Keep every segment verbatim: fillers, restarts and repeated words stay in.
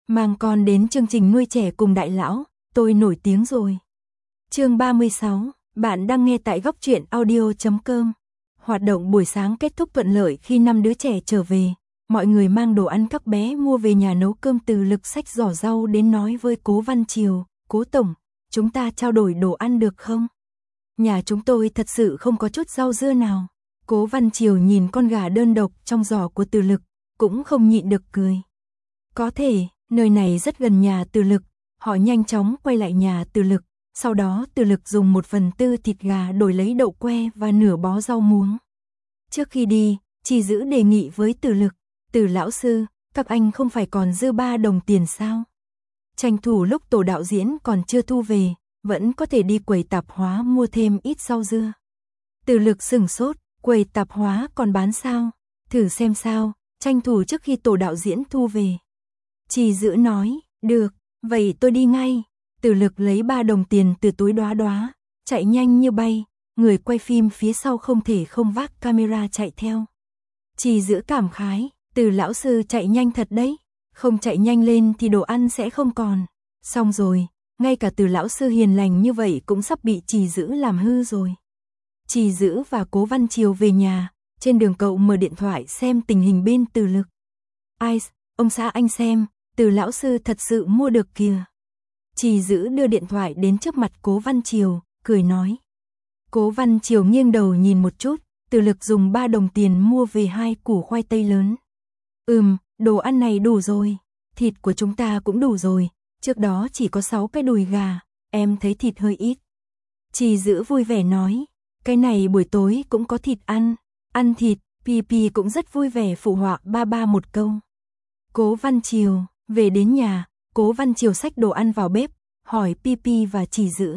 Mang con đến chương trình nuôi trẻ cùng đại lão, tôi nổi tiếng rồi. Chương ba mươi sáu, bạn đang nghe tại góc truyện audio chấm com. Hoạt động buổi sáng kết thúc thuận lợi khi năm đứa trẻ trở về. Mọi người mang đồ ăn các bé mua về nhà nấu cơm, Từ Lực xách giỏ rau đến nói với Cố Văn Triều, Cố Tổng, chúng ta trao đổi đồ ăn được không? Nhà chúng tôi thật sự không có chút rau dưa nào. Cố Văn Triều nhìn con gà đơn độc trong giỏ của Từ Lực, cũng không nhịn được cười. Có thể, nơi này rất gần nhà Từ Lực, họ nhanh chóng quay lại nhà Từ Lực. Sau đó Từ Lực dùng một phần tư thịt gà đổi lấy đậu que và nửa bó rau muống. Trước khi đi, Trì Dữ đề nghị với Từ Lực, Từ lão sư, các anh không phải còn dư ba đồng tiền sao? Tranh thủ lúc tổ đạo diễn còn chưa thu về, vẫn có thể đi quầy tạp hóa mua thêm ít rau dưa. Từ Lực sửng sốt, quầy tạp hóa còn bán sao? Thử xem sao, tranh thủ trước khi tổ đạo diễn thu về. Trì Dữ nói, được, vậy tôi đi ngay. Từ Lực lấy ba đồng tiền từ túi đóa đóa, chạy nhanh như bay, người quay phim phía sau không thể không vác camera chạy theo. Trì Dữ cảm khái, Từ lão sư chạy nhanh thật đấy, không chạy nhanh lên thì đồ ăn sẽ không còn. Xong rồi, ngay cả Từ lão sư hiền lành như vậy cũng sắp bị Trì Dữ làm hư rồi. Trì Dữ và Cố Văn Triều về nhà, trên đường cậu mở điện thoại xem tình hình bên Từ Lực. Ai, ông xã anh xem, Từ lão sư thật sự mua được kìa. Trì Dữ đưa điện thoại đến trước mặt Cố Văn Triều, cười nói. Cố Văn Triều nghiêng đầu nhìn một chút, Từ Lực dùng ba đồng tiền mua về hai củ khoai tây lớn. Ừm, đồ ăn này đủ rồi, thịt của chúng ta cũng đủ rồi, trước đó chỉ có sáu cái đùi gà, em thấy thịt hơi ít. Trì Dữ vui vẻ nói, cái này buổi tối cũng có thịt ăn, ăn thịt, Pi Pi cũng rất vui vẻ phụ họa ba ba một câu. Cố Văn Triều, về đến nhà, Cố Văn Triều xách đồ ăn vào bếp, hỏi Pi Pi và Trì Dữ.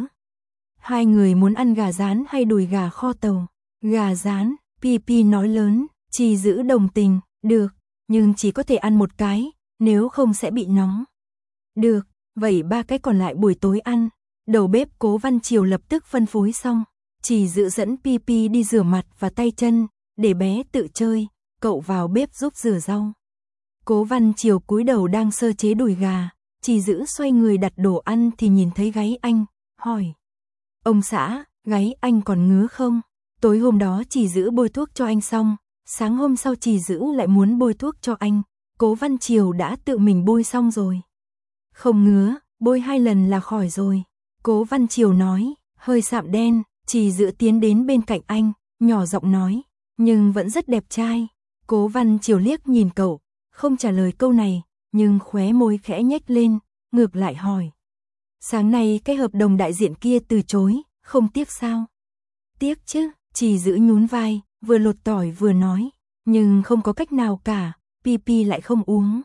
Hai người muốn ăn gà rán hay đùi gà kho tàu? Gà rán, Pi Pi nói lớn, Trì Dữ đồng tình, được, nhưng chỉ có thể ăn một cái, nếu không sẽ bị nóng. Được, vậy ba cái còn lại buổi tối ăn. Đầu bếp Cố Văn Triều lập tức phân phối xong, Trì Dữ dẫn Pi Pi đi rửa mặt và tay chân, để bé tự chơi, cậu vào bếp giúp rửa rau. Cố Văn Triều cúi đầu đang sơ chế đùi gà, Trì Dữ xoay người đặt đồ ăn thì nhìn thấy gáy anh, hỏi. Ông xã, gáy anh còn ngứa không? Tối hôm đó Trì Dữ bôi thuốc cho anh xong, sáng hôm sau Trì Dữ lại muốn bôi thuốc cho anh, Cố Văn Triều đã tự mình bôi xong rồi. Không ngứa, bôi hai lần là khỏi rồi. Cố Văn Triều nói, hơi sạm đen, Trì Dữ tiến đến bên cạnh anh, nhỏ giọng nói, nhưng vẫn rất đẹp trai. Cố Văn Triều liếc nhìn cậu, không trả lời câu này, nhưng khóe môi khẽ nhếch lên, ngược lại hỏi. Sáng nay cái hợp đồng đại diện kia từ chối, không tiếc sao? Tiếc chứ, Trì Dữ nhún vai, vừa lột tỏi vừa nói, nhưng không có cách nào cả, Pi Pi lại không uống.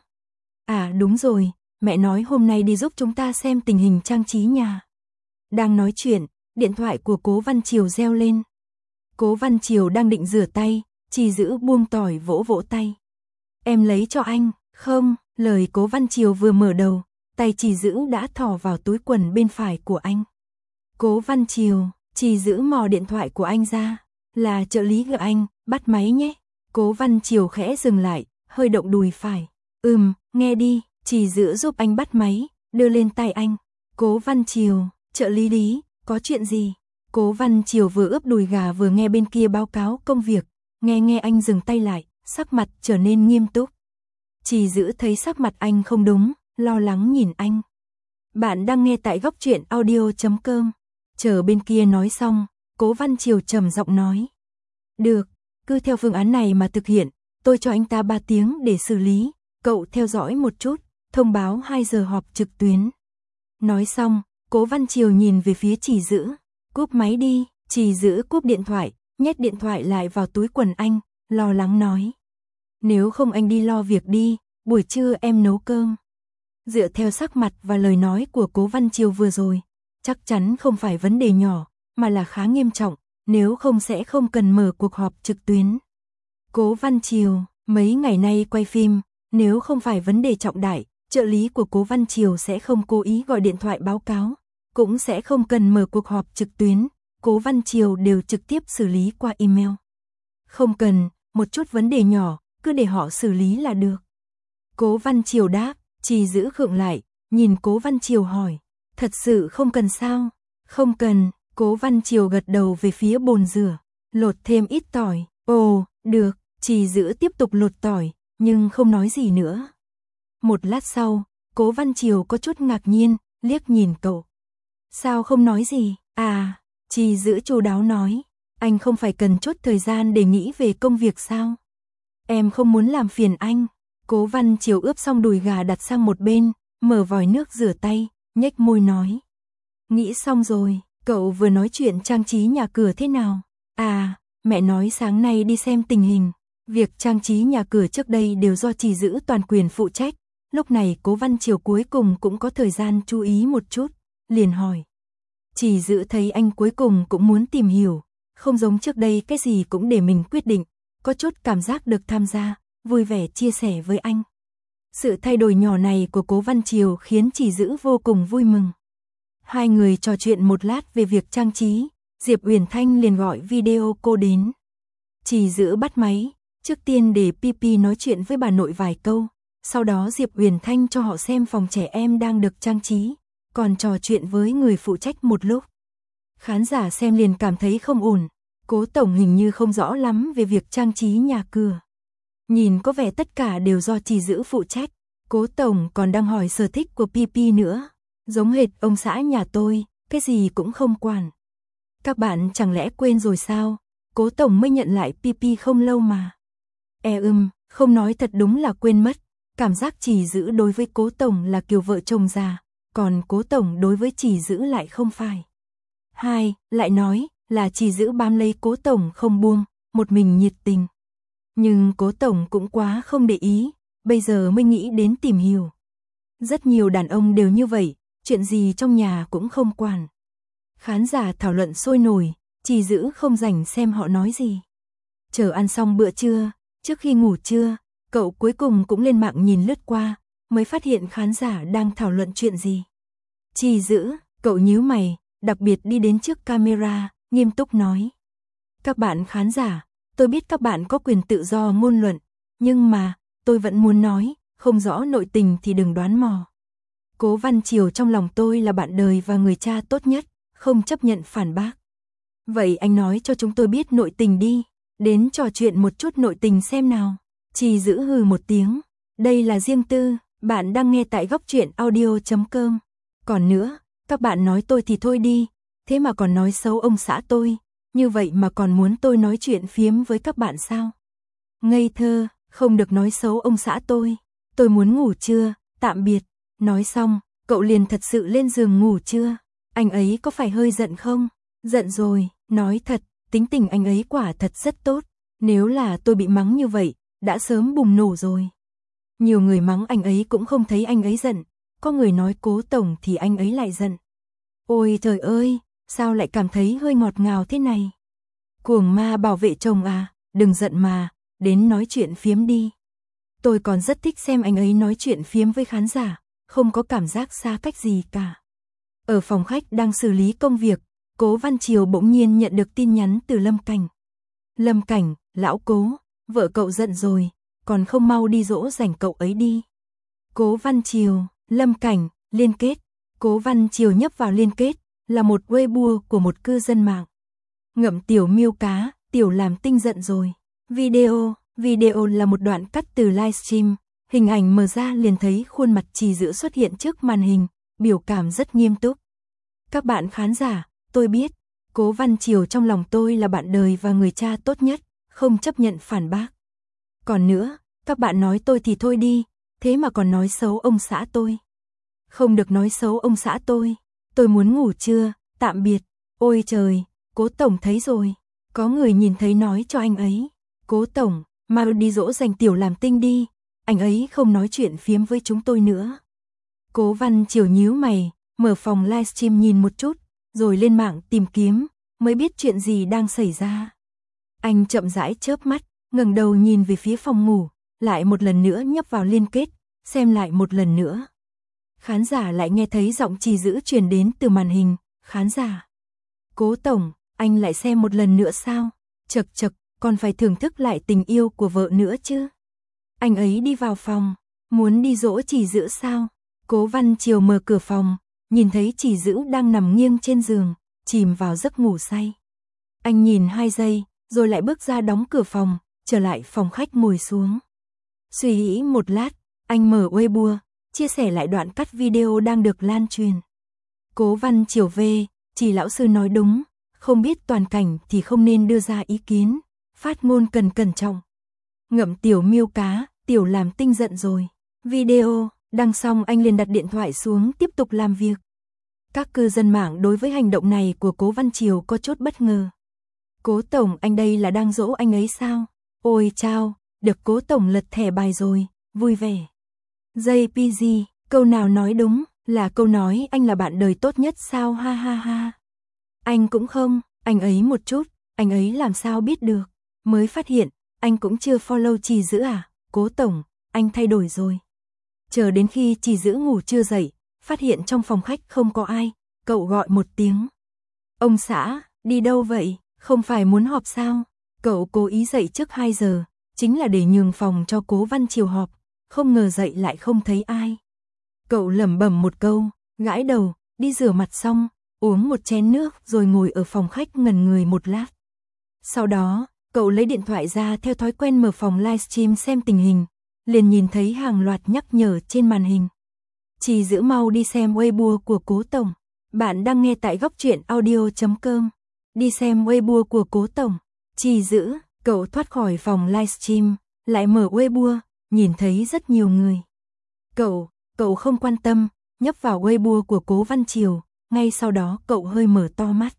À đúng rồi, mẹ nói hôm nay đi giúp chúng ta xem tình hình trang trí nhà. Đang nói chuyện, điện thoại của Cố Văn Triều reo lên. Cố Văn Triều đang định rửa tay, Trì Dữ buông tỏi vỗ vỗ tay. Em lấy cho anh, không, lời Cố Văn Triều vừa mở đầu, tay Trì Dữ đã thò vào túi quần bên phải của anh. Cố Văn Triều, Trì Dữ mò điện thoại của anh ra, là trợ lý gọi anh, bắt máy nhé. Cố Văn Triều khẽ dừng lại, hơi động đùi phải. Ừm, nghe đi, Trì Dữ giúp anh bắt máy, đưa lên tay anh. Cố Văn Triều, trợ lý Lý, có chuyện gì? Cố Văn Triều vừa ướp đùi gà vừa nghe bên kia báo cáo công việc, nghe nghe anh dừng tay lại, sắc mặt trở nên nghiêm túc. Trì Dữ thấy sắc mặt anh không đúng, lo lắng nhìn anh. Bạn đang nghe tại góc truyện audio chấm com. Chờ bên kia nói xong, Cố Văn Triều trầm giọng nói. Được, cứ theo phương án này mà thực hiện, tôi cho anh ta ba tiếng để xử lý, cậu theo dõi một chút, thông báo hai giờ họp trực tuyến. Nói xong, Cố Văn Triều nhìn về phía Trì Dữ, cúp máy đi. Trì Dữ cúp điện thoại, nhét điện thoại lại vào túi quần anh, lo lắng nói. Nếu không anh đi lo việc đi, buổi trưa em nấu cơm. Dựa theo sắc mặt và lời nói của Cố Văn Triều vừa rồi, chắc chắn không phải vấn đề nhỏ, mà là khá nghiêm trọng, nếu không sẽ không cần mở cuộc họp trực tuyến. Cố Văn Triều, mấy ngày nay quay phim, nếu không phải vấn đề trọng đại, trợ lý của Cố Văn Triều sẽ không cố ý gọi điện thoại báo cáo, cũng sẽ không cần mở cuộc họp trực tuyến, Cố Văn Triều đều trực tiếp xử lý qua email. Không cần, một chút vấn đề nhỏ, cứ để họ xử lý là được. Cố Văn Triều đáp, Trì Dữ khựng lại, nhìn Cố Văn Triều hỏi, thật sự không cần sao? Không cần, Cố Văn Triều gật đầu về phía bồn rửa, lột thêm ít tỏi, ồ, được, Trì Dữ tiếp tục lột tỏi, nhưng không nói gì nữa. Một lát sau, Cố Văn Triều có chút ngạc nhiên, liếc nhìn cậu. Sao không nói gì? À, Trì Dữ chu đáo nói, anh không phải cần chốt thời gian để nghĩ về công việc sao? Em không muốn làm phiền anh. Cố Văn Triều ướp xong đùi gà đặt sang một bên, mở vòi nước rửa tay, nhếch môi nói. Nghĩ xong rồi, cậu vừa nói chuyện trang trí nhà cửa thế nào? À, mẹ nói sáng nay đi xem tình hình. Việc trang trí nhà cửa trước đây đều do Trì Dữ toàn quyền phụ trách. Lúc này Cố Văn Triều cuối cùng cũng có thời gian chú ý một chút, liền hỏi. Trì Dữ thấy anh cuối cùng cũng muốn tìm hiểu, không giống trước đây cái gì cũng để mình quyết định, có chút cảm giác được tham gia, vui vẻ chia sẻ với anh. Sự thay đổi nhỏ này của Cố Văn Triều khiến Trì Dữ vô cùng vui mừng. Hai người trò chuyện một lát về việc trang trí, Diệp Uyển Thanh liền gọi video cô đến. Trì Dữ bắt máy, trước tiên để pê pê nói chuyện với bà nội vài câu, sau đó Diệp Uyển Thanh cho họ xem phòng trẻ em đang được trang trí, còn trò chuyện với người phụ trách một lúc. Khán giả xem liền cảm thấy không ổn, Cố tổng hình như không rõ lắm về việc trang trí nhà cửa. Nhìn có vẻ tất cả đều do Trì Dữ phụ trách, Cố tổng còn đang hỏi sở thích của pê pê nữa, giống hệt ông xã nhà tôi, cái gì cũng không quản. Các bạn chẳng lẽ quên rồi sao? Cố tổng mới nhận lại pê pê không lâu mà. E ưm, không nói thật đúng là quên mất, cảm giác Trì Dữ đối với Cố tổng là kiểu vợ chồng già, còn Cố tổng đối với Trì Dữ lại không phải. Hai, lại nói là Trì Dữ bám lấy Cố tổng không buông, một mình nhiệt tình. Nhưng Cố tổng cũng quá không để ý, bây giờ mới nghĩ đến tìm hiểu. Rất nhiều đàn ông đều như vậy, chuyện gì trong nhà cũng không quản. Khán giả thảo luận sôi nổi, Trì Dữ không rảnh xem họ nói gì. Chờ ăn xong bữa trưa, trước khi ngủ trưa, cậu cuối cùng cũng lên mạng nhìn lướt qua, mới phát hiện khán giả đang thảo luận chuyện gì. Trì Dữ, cậu nhíu mày, đặc biệt đi đến trước camera, nghiêm túc nói. Các bạn khán giả, tôi biết các bạn có quyền tự do ngôn luận, nhưng mà, tôi vẫn muốn nói, không rõ nội tình thì đừng đoán mò. Cố Văn Triều trong lòng tôi là bạn đời và người cha tốt nhất, không chấp nhận phản bác. Vậy anh nói cho chúng tôi biết nội tình đi, đến trò chuyện một chút nội tình xem nào. Trì Dữ hừ một tiếng, đây là riêng tư, bạn đang nghe tại góc truyện audio chấm com. Còn nữa, các bạn nói tôi thì thôi đi, thế mà còn nói xấu ông xã tôi, như vậy mà còn muốn tôi nói chuyện phiếm với các bạn sao? Ngây thơ, không được nói xấu ông xã tôi, tôi muốn ngủ trưa, tạm biệt. Nói xong, cậu liền thật sự lên giường ngủ trưa. Anh ấy có phải hơi giận không? Giận rồi, nói thật, tính tình anh ấy quả thật rất tốt. Nếu là tôi bị mắng như vậy, đã sớm bùng nổ rồi. Nhiều người mắng anh ấy cũng không thấy anh ấy giận, có người nói Cố tổng thì anh ấy lại giận. Ôi trời ơi, sao lại cảm thấy hơi ngọt ngào thế này? Cuồng ma bảo vệ chồng à, đừng giận mà, đến nói chuyện phiếm đi. Tôi còn rất thích xem anh ấy nói chuyện phiếm với khán giả, không có cảm giác xa cách gì cả. Ở phòng khách đang xử lý công việc, Cố Văn Triều bỗng nhiên nhận được tin nhắn từ Lâm Cảnh. Lâm Cảnh, lão Cố, vợ cậu giận rồi, còn không mau đi dỗ dành cậu ấy đi. Cố Văn Triều, Lâm Cảnh, liên kết. Cố Văn Triều nhấp vào liên kết, là một Weibo của một cư dân mạng. Ngậm tiểu miêu cá, tiểu làm tinh giận rồi. Video, video là một đoạn cắt từ livestream, hình ảnh mở ra liền thấy khuôn mặt Trì Dữ xuất hiện trước màn hình, biểu cảm rất nghiêm túc. Các bạn khán giả, tôi biết, Cố Văn Triều trong lòng tôi là bạn đời và người cha tốt nhất, không chấp nhận phản bác. Còn nữa, các bạn nói tôi thì thôi đi, thế mà còn nói xấu ông xã tôi. Không được nói xấu ông xã tôi, tôi muốn ngủ trưa, tạm biệt. Ôi trời, Cố tổng thấy rồi, có người nhìn thấy nói cho anh ấy. Cố tổng, mau đi dỗ dành tiểu làm tinh đi, anh ấy không nói chuyện phiếm với chúng tôi nữa. Cố Văn Triều nhíu mày, mở phòng livestream nhìn một chút, rồi lên mạng tìm kiếm, mới biết chuyện gì đang xảy ra. Anh chậm rãi chớp mắt, ngẩng đầu nhìn về phía phòng ngủ, lại một lần nữa nhấp vào liên kết, xem lại một lần nữa. Khán giả lại nghe thấy giọng Trì Dữ truyền đến từ màn hình, khán giả. Cố tổng, anh lại xem một lần nữa sao? Chật chật, còn phải thưởng thức lại tình yêu của vợ nữa chứ. Anh ấy đi vào phòng, Muốn đi dỗ Chỉ Dữ sao? Cố Văn Triều mở cửa phòng, nhìn thấy Chỉ Dữ đang nằm nghiêng trên giường, chìm vào giấc ngủ say. Anh nhìn hai giây, rồi lại bước ra đóng cửa phòng, trở lại phòng khách ngồi xuống. Suy nghĩ một lát, anh mở Weibo, chia sẻ lại đoạn cắt video đang được lan truyền. Cố Văn Triều về, Chỉ lão sư nói đúng, không biết toàn cảnh thì không nên đưa ra ý kiến, phát ngôn cần cẩn trọng. Ngậm tiểu miêu cá, tiểu làm tinh giận rồi. Video đăng xong anh liền đặt điện thoại xuống tiếp tục làm việc. Các cư dân mạng đối với hành động này của Cố Văn Triều có chút bất ngờ. Cố tổng, anh đây là đang dỗ anh ấy sao? Ôi chao, được Cố tổng lật thẻ bài rồi, vui vẻ. jê pê giê, câu nào nói đúng, là câu nói anh là bạn đời tốt nhất sao, ha ha ha. Anh cũng không, anh ấy một chút, anh ấy làm sao biết được, mới phát hiện, anh cũng chưa follow Chỉ Dữ à, Cố tổng, anh thay đổi rồi. Chờ đến khi Chỉ Dữ ngủ chưa dậy, phát hiện trong phòng khách không có ai, cậu gọi một tiếng. Ông xã, đi đâu vậy, không phải muốn họp sao? Cậu cố ý dậy trước hai giờ, chính là để nhường phòng cho Cố Văn Triều họp, không ngờ dậy lại không thấy ai. Cậu lẩm bẩm một câu, gãi đầu, đi rửa mặt xong, uống một chén nước rồi ngồi ở phòng khách ngẩn người một lát. Sau đó, cậu lấy điện thoại ra theo thói quen mở phòng livestream xem tình hình, liền nhìn thấy hàng loạt nhắc nhở trên màn hình. Chỉ Dữ mau đi xem Weibo của Cố tổng. Bạn đang nghe tại góc truyện audio chấm com. Đi xem Weibo của Cố tổng. Chỉ Dữ, cậu thoát khỏi phòng livestream, lại mở Weibo, nhìn thấy rất nhiều người. Cậu, cậu không quan tâm, nhấp vào Weibo của Cố Văn Triều, ngay sau đó cậu hơi mở to mắt.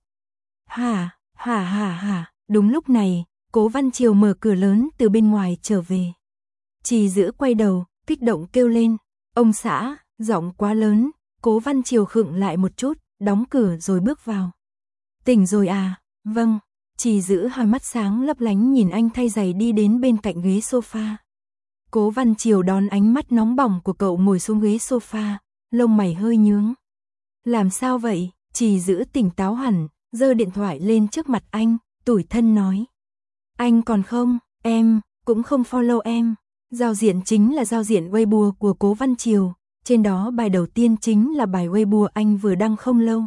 Hả, hả hả hả, đúng lúc này, Cố Văn Triều mở cửa lớn từ bên ngoài trở về. Chỉ Dữ quay đầu, kích động kêu lên, ông xã, giọng quá lớn. Cố Văn Triều khựng lại một chút, đóng cửa rồi bước vào. Tỉnh rồi à? Vâng. Chỉ Dữ hai mắt sáng lấp lánh nhìn anh thay giày đi đến bên cạnh ghế sofa. Cố Văn Triều đón ánh mắt nóng bỏng của cậu ngồi xuống ghế sofa, lông mày hơi nhướng. Làm sao vậy? Chỉ Dữ tỉnh táo hẳn, giơ điện thoại lên trước mặt anh, tủi thân nói. Anh còn không, em, cũng không follow em. Giao diện chính là giao diện Weibo của Cố Văn Triều. Trên đó bài đầu tiên chính là bài Weibo anh vừa đăng không lâu.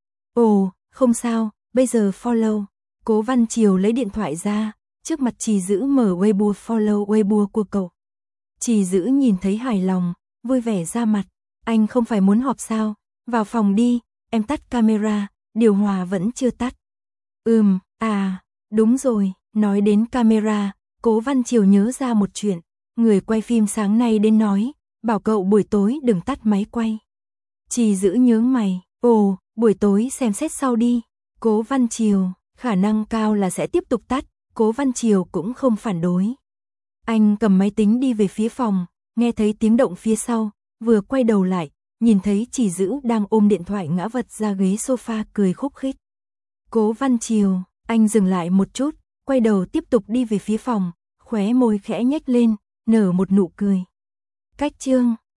Ồ, không sao, bây giờ follow. Cố Văn Triều lấy điện thoại ra, trước mặt Chỉ Dữ mở Weibo follow Weibo của cậu. Chỉ Dữ nhìn thấy hài lòng, vui vẻ ra mặt. Anh không phải muốn họp sao? Vào phòng đi, em tắt camera, điều hòa vẫn chưa tắt. Ừm, à, đúng rồi, nói đến camera, Cố Văn Triều nhớ ra một chuyện. Người quay phim sáng nay đến nói, bảo cậu buổi tối đừng tắt máy quay. Chỉ Dữ nhướng mày, ồ, buổi tối xem xét sau đi. Cố Văn Triều, khả năng cao là sẽ tiếp tục tắt, Cố Văn Triều cũng không phản đối. Anh cầm máy tính đi về phía phòng, nghe thấy tiếng động phía sau, vừa quay đầu lại, nhìn thấy Chỉ Dữ đang ôm điện thoại ngã vật ra ghế sofa cười khúc khích. Cố Văn Triều, anh dừng lại một chút, quay đầu tiếp tục đi về phía phòng, khóe môi khẽ nhếch lên, nở một nụ cười. Cách chương